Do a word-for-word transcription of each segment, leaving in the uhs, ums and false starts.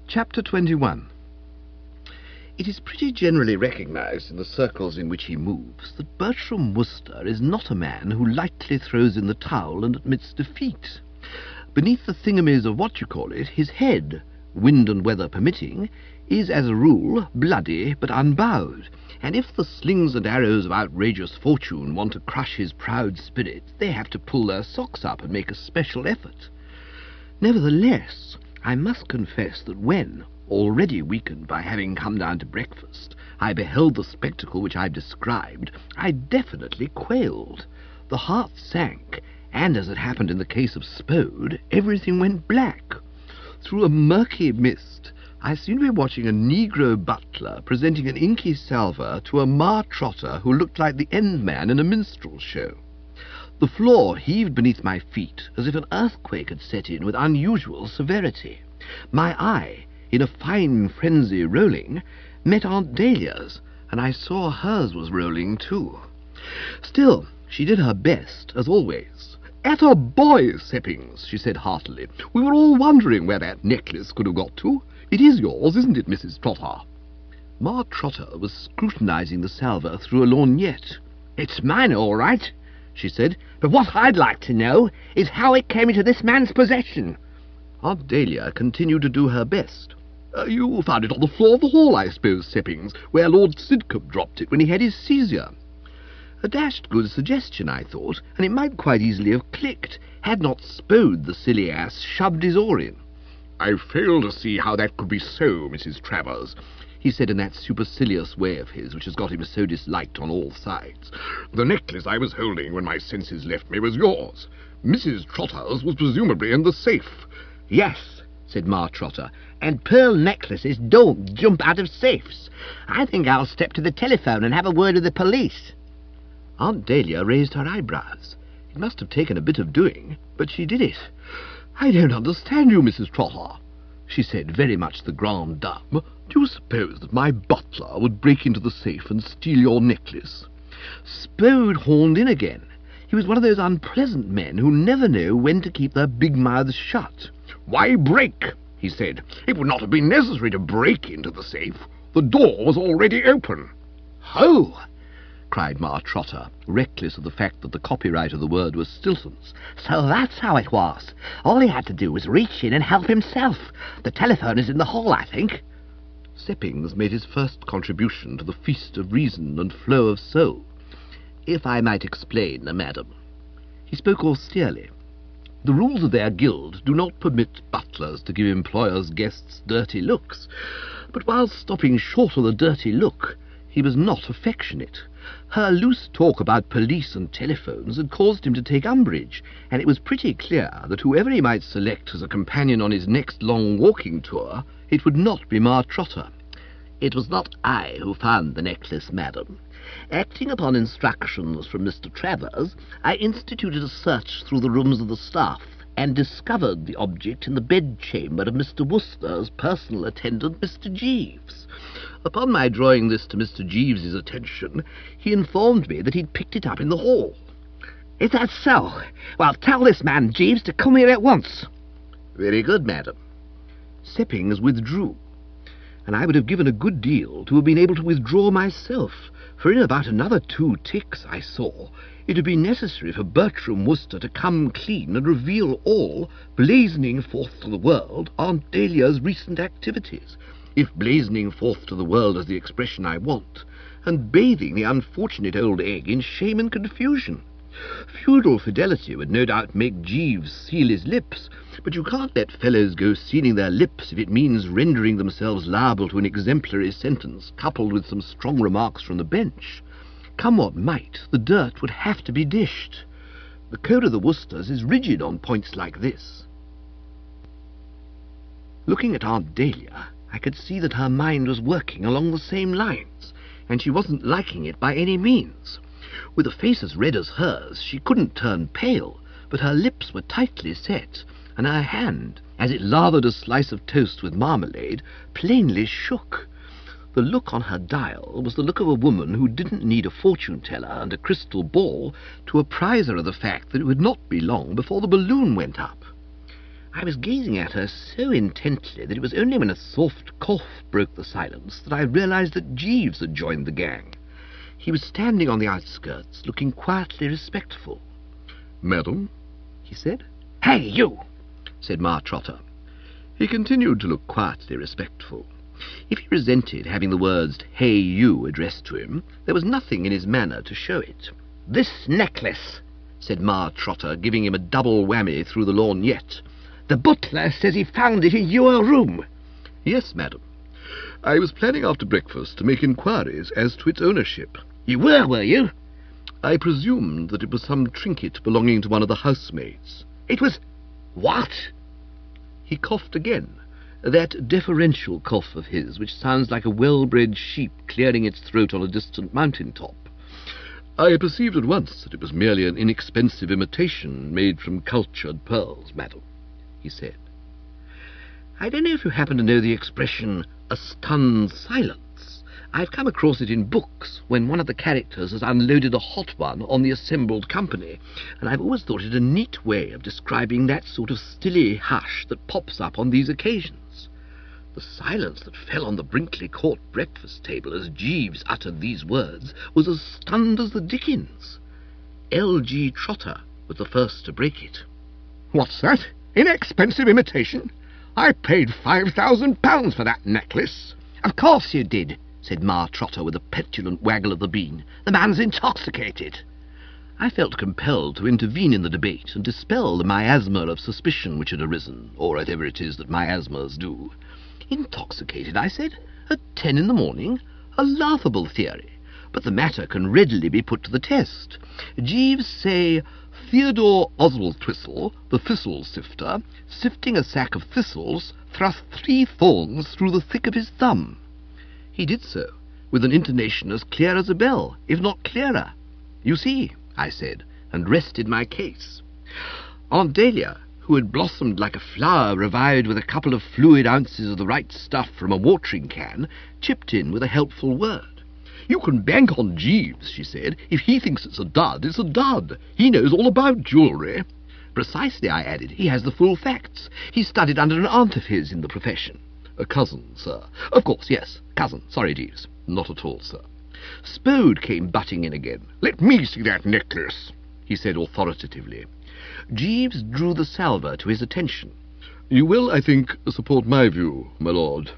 Chapter twenty-one. It is pretty generally recognized in the circles in which he moves that Bertram Wooster is not a man who lightly throws in the towel and admits defeat. Beneath the thingamies of what-you-call-it, his head, wind and weather permitting, is as a rule bloody but unbowed, and if the slings and arrows of outrageous fortune want to crush his proud spirit, they have to pull their socks up and make a special effort. Nevertheless, I must confess that when, already weakened by having come down to breakfast, I beheld the spectacle which I've described, I definitely quailed. The heart sank, and, as it happened in the case of Spode, everything went black. Through a murky mist, I seemed to be watching a negro butler presenting an inky salver to a mar trotter who looked like the end man in a minstrel show. The floor heaved beneath my feet as if an earthquake had set in with unusual severity. My eye, in a fine frenzy rolling, met Aunt Dahlia's, and I saw hers was rolling too. Still, she did her best, as always. "At a boy, Seppings," she said heartily. "We were all wondering where that necklace could have got to. It is yours, isn't it, Missus Trotter?" Ma Trotter was scrutinizing the salver through a lorgnette. "It's mine, all right," she said, "but what I'd like to know is how it came into this man's possession." Aunt Dahlia continued to do her best. Uh, "You found it on the floor of the hall, I suppose, Seppings, where Lord Sidcup dropped it when he had his seizure." A dashed good suggestion, I thought, and it might quite easily have clicked, had not Spode, the silly ass, shoved his oar in. "I fail to see how that could be so, Missus Travers," he said in that supercilious way of his which has got him so disliked on all sides. "The necklace I was holding when my senses left me was yours. Missus Trotter's was presumably in the safe." "Yes," said Ma Trotter, "and pearl necklaces don't jump out of safes. I think I'll step to the telephone and have a word with the police." Aunt Dahlia raised her eyebrows. It must have taken a bit of doing, but she did it. "I don't understand you, Missus Trotter," she said, very much the grande dame. "Do you suppose that my butler would break into the safe and steal your necklace?" Spode horned in again. He was one of those unpleasant men who never know when to keep their big mouths shut. "Why break?" he said. "It would not have been necessary to break into the safe. The door was already open." "Ho!" cried Ma Trotter, reckless of the fact that the copyright of the word was Stilton's. "So that's how it was. All he had to do was reach in and help himself. The telephone is in the hall, I think." Seppings made his first contribution to the feast of reason and flow of soul. "If I might explain, madam." He spoke austerely. "The rules of their guild do not permit butlers to give employers' guests dirty looks, but while stopping short of the dirty look, he was not affectionate. Her loose talk about police and telephones had caused him to take umbrage, and it was pretty clear that whoever he might select as a companion on his next long walking tour, it would not be Ma Trotter. "It was not I who found the necklace, madam. Acting upon instructions from Mister Travers, I instituted a search through the rooms of the staff, and discovered the object in the bedchamber of Mister Wooster's personal attendant, Mister Jeeves. Upon my drawing this to Mister Jeeves's attention, he informed me that he'd picked it up in the hall." "Is that so? Well, tell this man Jeeves to come here at once." "Very good, madam." Seppings withdrew, and I would have given a good deal to have been able to withdraw myself, for in about another two ticks, I saw, it would be necessary for Bertram Wooster to come clean and reveal all, blazoning forth to the world Aunt Dahlia's recent activities, if blazoning forth to the world is the expression I want, and bathing the unfortunate old egg in shame and confusion. Feudal fidelity would no doubt make Jeeves seal his lips, but you can't let fellows go sealing their lips if it means rendering themselves liable to an exemplary sentence, coupled with some strong remarks from the bench. Come what might, the dirt would have to be dished. The code of the Woosters is rigid on points like this. Looking at Aunt Dahlia, I could see that her mind was working along the same lines, and she wasn't liking it by any means. With a face as red as hers, she couldn't turn pale, but her lips were tightly set, and her hand, as it lathered a slice of toast with marmalade, plainly shook. The look on her dial was the look of a woman who didn't need a fortune-teller and a crystal ball to apprise her of the fact that it would not be long before the balloon went up. I was gazing at her so intently that it was only when a soft cough broke the silence that I realized that Jeeves had joined the gang. He was standing on the outskirts, looking quietly respectful. "Madam," he said. "Hey, you!" said Ma Trotter. He continued to look quietly respectful. If he resented having the words, "Hey, you," addressed to him, there was nothing in his manner to show it. "This necklace," said Ma Trotter, giving him a double whammy through the lorgnette. "The butler says he found it in your room." "Yes, madam. I was planning after breakfast to make inquiries as to its ownership." "You were, were you?" "I presumed that it was some trinket belonging to one of the housemaids." "It was what?" He coughed again, that deferential cough of his which sounds like a well-bred sheep clearing its throat on a distant mountain-top. "I perceived at once that it was merely an inexpensive imitation made from cultured pearls, madam," he said. I don't know if you happen to know the expression, "a stunned silence." I've come across it in books when one of the characters has unloaded a hot one on the assembled company, and I've always thought it a neat way of describing that sort of stilly hush that pops up on these occasions. The silence that fell on the Brinkley Court breakfast table as Jeeves uttered these words was as stunned as the dickens. L G Trotter was the first to break it. "What's that? Inexpensive imitation? I paid five thousand pounds for that necklace." "Of course you did," said Ma Trotter with a petulant waggle of the bean. "The man's intoxicated." I felt compelled to intervene in the debate and dispel the miasma of suspicion which had arisen, or whatever it is that miasmas do. "Intoxicated," I said, "at ten in the morning? A laughable theory, but the matter can readily be put to the test. Jeeves say, 'Theodore Oswald-Twistle, the thistle sifter, sifting a sack of thistles, thrust three thorns through the thick of his thumb.' He did so, with an intonation as clear as a bell, if not clearer. 'You see,' I said, and rested my case. Aunt Dahlia, who had blossomed like a flower revived with a couple of fluid ounces of the right stuff from a watering can, chipped in with a helpful word. 'You can bank on Jeeves,' she said. 'If he thinks it's a dud, it's a dud. He knows all about jewellery.' 'Precisely,' I added. 'He has the full facts. He studied under an aunt of his in the profession.' 'A cousin, sir.' 'Of course, yes, cousin. Sorry, Jeeves.' 'Not at all, sir.' Spode came butting in again. 'Let me see that necklace,' he said authoritatively. Jeeves drew the salver to his attention. 'You will, I think, support my view, my lord.'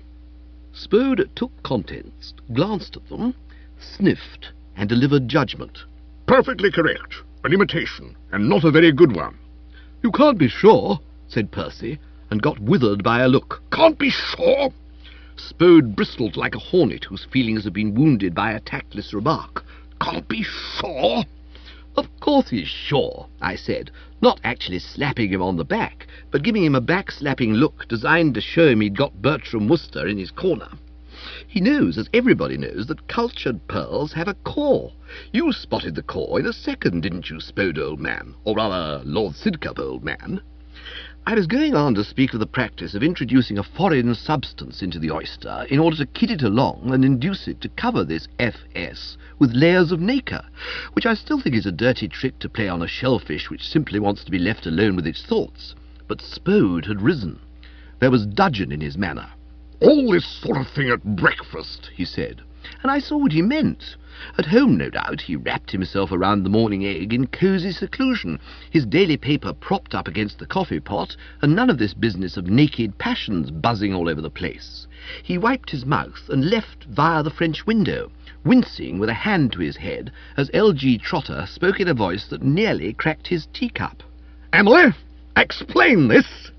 Spode took contents, glanced at them, sniffed, and delivered judgment. 'Perfectly correct. An imitation, and not a very good one.' 'You can't be sure,' said Percy, and got withered by a look. 'Can't be sure?' Spode bristled like a hornet whose feelings have been wounded by a tactless remark. 'Can't be sure?' 'Of course he's sure,' I said, not actually slapping him on the back, but giving him a back-slapping look designed to show him he'd got Bertram Wooster in his corner. He knows, as everybody knows, that cultured pearls have a core. You spotted the core in a second, didn't you, Spode, old man? Or rather, Lord Sidcup, old man. I was going on to speak of the practice of introducing a foreign substance into the oyster in order to kid it along and induce it to cover this F S with layers of nacre, which I still think is a dirty trick to play on a shellfish which simply wants to be left alone with its thoughts. But Spode had risen. There was dudgeon in his manner. 'All this sort of thing at breakfast,' he said, and I saw what he meant. At home, no doubt, he wrapped himself around the morning egg in cosy seclusion, his daily paper propped up against the coffee-pot, and none of this business of naked passions buzzing all over the place. He wiped his mouth and left via the French window, wincing with a hand to his head as L G Trotter spoke in a voice that nearly cracked his teacup. 'Emily, explain this!'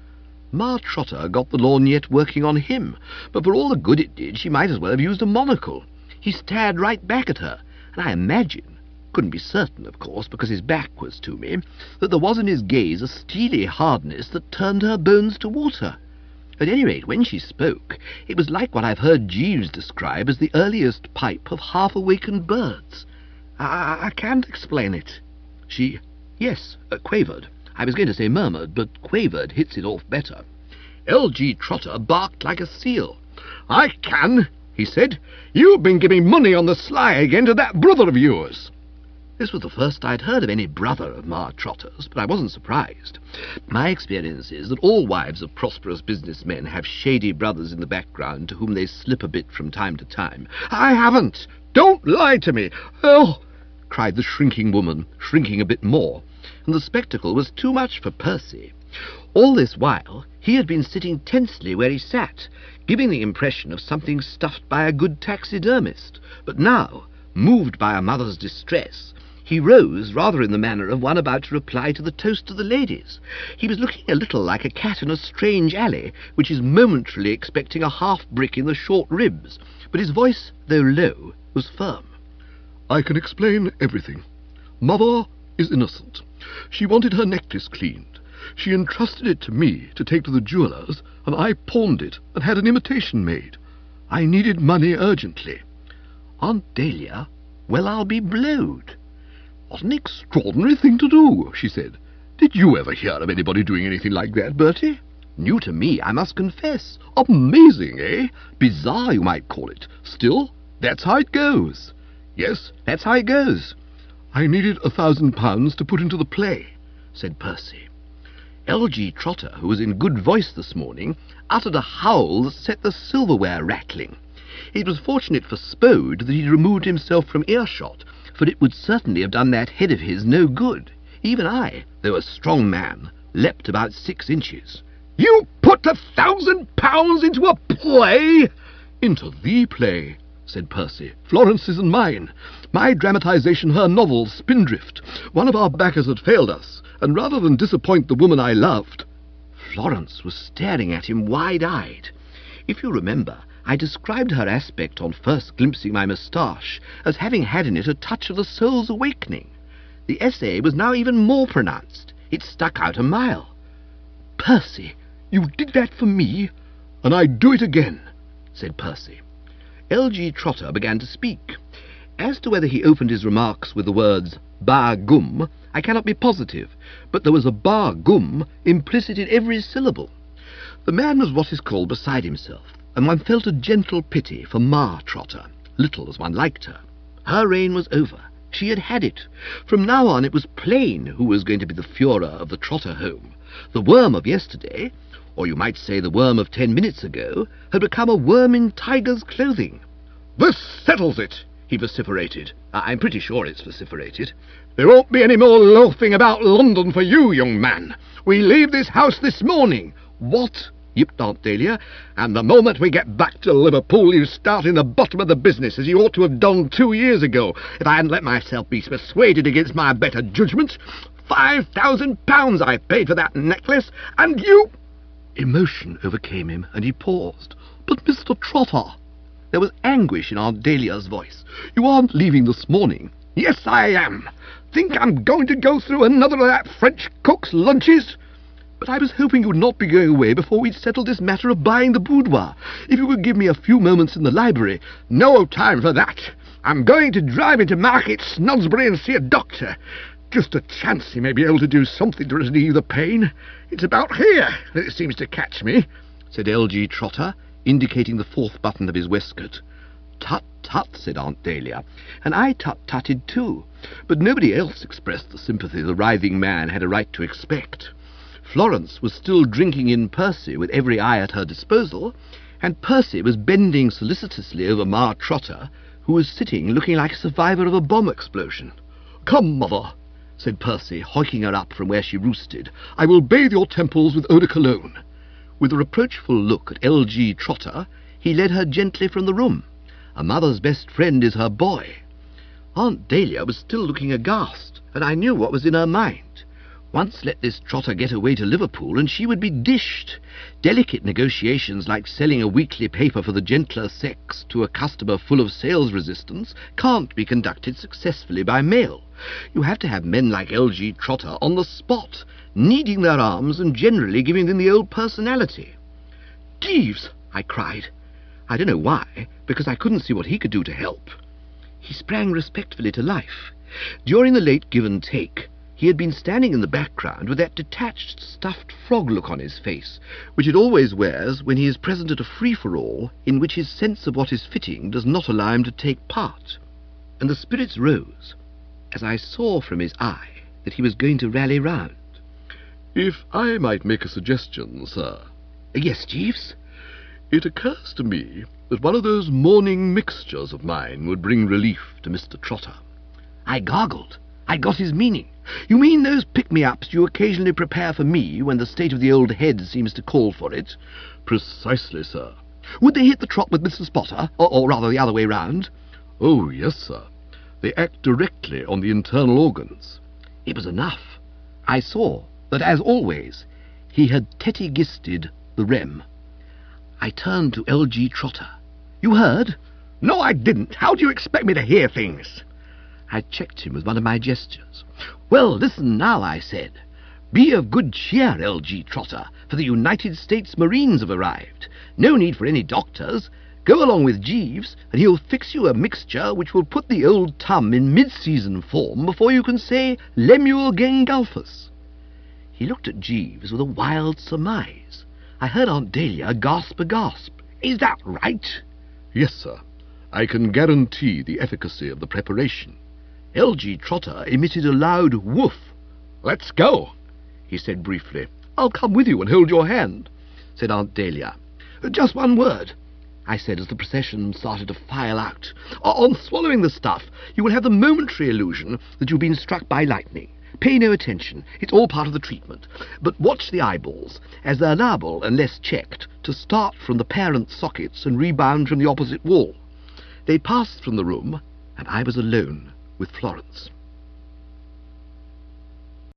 Ma Trotter got the lorgnette working on him, but for all the good it did, she might as well have used a monocle. He stared right back at her, and I imagine, couldn't be certain, of course, because his back was to me, that there was in his gaze a steely hardness that turned her bones to water. At any rate, when she spoke, it was like what I've heard Jeeves describe as the earliest pipe of half-awakened birds. I, I can't explain it. She, yes, uh, quavered. I was going to say murmured, but quavered hits it off better. L G Trotter barked like a seal. 'I can,' he said. 'You've been giving money on the sly again to that brother of yours.' This was the first I'd heard of any brother of Ma Trotter's, but I wasn't surprised. My experience is that all wives of prosperous businessmen have shady brothers in the background to whom they slip a bit from time to time. I haven't! Don't lie to me! Oh! cried the shrinking woman, shrinking a bit more, and the spectacle was too much for Percy. All this while he had been sitting tensely where he sat, giving the impression of something stuffed by a good taxidermist, but now, moved by a mother's distress, he rose rather in the manner of one about to reply to the toast of the ladies. He was looking a little like a cat in a strange alley, which is momentarily expecting a half-brick in the short ribs, but his voice, though low, was firm. I can explain everything. Mother is innocent. She wanted her necklace cleaned. She entrusted it to me to take to the jeweller's, and I pawned it and had an imitation made. I needed money urgently. Aunt Dahlia, well, I'll be blowed. What an extraordinary thing to do, she said. Did you ever hear of anybody doing anything like that, Bertie? New to me, I must confess. Amazing, eh? Bizarre, you might call it. Still, that's how it goes. Yes, that's how it goes. I needed a thousand pounds to put into the play, said Percy. L G Trotter, who was in good voice this morning, uttered a howl that set the silverware rattling. It was fortunate for Spode that he'd removed himself from earshot, for it would certainly have done that head of his no good. Even I, though a strong man, leapt about six inches. You put a thousand pounds into a play? Into the play, said Percy. Florence's and mine. My dramatization, her novel, Spindrift. One of our backers had failed us, and rather than disappoint the woman I loved... Florence was staring at him wide-eyed. If you remember, I described her aspect on first glimpsing my moustache as having had in it a touch of the soul's awakening. The essay was now even more pronounced. It stuck out a mile. Percy, you did that for me, and I'd do it again, said Percy. L G Trotter began to speak. As to whether he opened his remarks with the words bar gum, I cannot be positive, but there was a bar gum implicit in every syllable. The man was what is called beside himself, and one felt a gentle pity for Ma Trotter, little as one liked her. Her reign was over. She had had it. From now on it was plain who was going to be the Führer of the Trotter home. The worm of yesterday, or you might say the worm of ten minutes ago, had become a worm in tiger's clothing. "This settles it," he vociferated. I'm pretty sure it's vociferated. "There won't be any more loafing about London for you, young man. We leave this house this morning." "What?" yipped Aunt Dahlia. "And the moment we get back to Liverpool, you start in the bottom of the business, as you ought to have done two years ago, if I hadn't let myself be persuaded against my better judgment. Five thousand pounds I paid for that necklace, and you—" Emotion overcame him, and he paused. "But, Mister Trotter—" There was anguish in Aunt Dahlia's voice. "You aren't leaving this morning." "Yes, I am. Think I'm going to go through another of that French cook's lunches?" "But I was hoping you would not be going away before we'd settled this matter of buying the boudoir. If you could give me a few moments in the library—" "No time for that. I'm going to drive into Market Snodsbury and see a doctor. Just a chance he may be able to do something to relieve the pain. It's about here that it seems to catch me," said L G Trotter, indicating the fourth button of his waistcoat. "Tut, tut," said Aunt Dahlia, and I tut-tutted too, but nobody else expressed the sympathy the writhing man had a right to expect. Florence was still drinking in Percy with every eye at her disposal, and Percy was bending solicitously over Ma Trotter, who was sitting looking like a survivor of a bomb explosion. "Come, mother," said Percy, hoiking her up from where she roosted. "I will bathe your temples with eau de cologne." With a reproachful look at L G Trotter, he led her gently from the room. A mother's best friend is her boy. Aunt Dahlia was still looking aghast, and I knew what was in her mind. Once let this Trotter get away to Liverpool, and she would be dished. Delicate negotiations like selling a weekly paper for the gentler sex to a customer full of sales resistance can't be conducted successfully by mail. You have to have men like L G Trotter on the spot, kneading their arms and generally giving them the old personality. "Jeeves!" I cried. I don't know why, because I couldn't see what he could do to help. He sprang respectfully to life. During the late give and take, he had been standing in the background with that detached, stuffed frog look on his face, which it always wears when he is present at a free-for-all in which his sense of what is fitting does not allow him to take part. And the spirits rose. as I saw from his eye that he was going to rally round. If I might make a suggestion, sir. Yes, Jeeves? It occurs to me that one of those morning mixtures of mine would bring relief to Mister Trotter. I gargled. I got his meaning. You mean those pick-me-ups you occasionally prepare for me when the state of the old head seems to call for it? Precisely, sir. Would they hit the trot with Mister Spotter, or, or rather the other way round? Oh, yes, sir. They act directly on the internal organs. It was enough. I saw that, as always, he had tetty-gisted the rem. I turned to L G Trotter. You heard? No, I didn't. How do you expect me to hear things? I checked him with one of my gestures. Well, listen now, I said. Be of good cheer, L G Trotter, for the United States Marines have arrived. No need for any doctors. Go along with Jeeves, and he'll fix you a mixture which will put the old tum in mid-season form before you can say Lemuel Gengulphus. He looked at Jeeves with a wild surmise. I heard Aunt Dahlia gasp a gasp. Is that right? Yes, sir. I can guarantee the efficacy of the preparation. L G Trotter emitted a loud woof. Let's go, he said briefly. I'll come with you and hold your hand, said Aunt Dahlia. Just one word, I said as the procession started to file out. On swallowing the stuff, you will have the momentary illusion that you've been struck by lightning. Pay no attention. It's all part of the treatment. But watch the eyeballs, as they're liable, unless checked, to start from the parent sockets and rebound from the opposite wall. They passed from the room, and I was alone with Florence.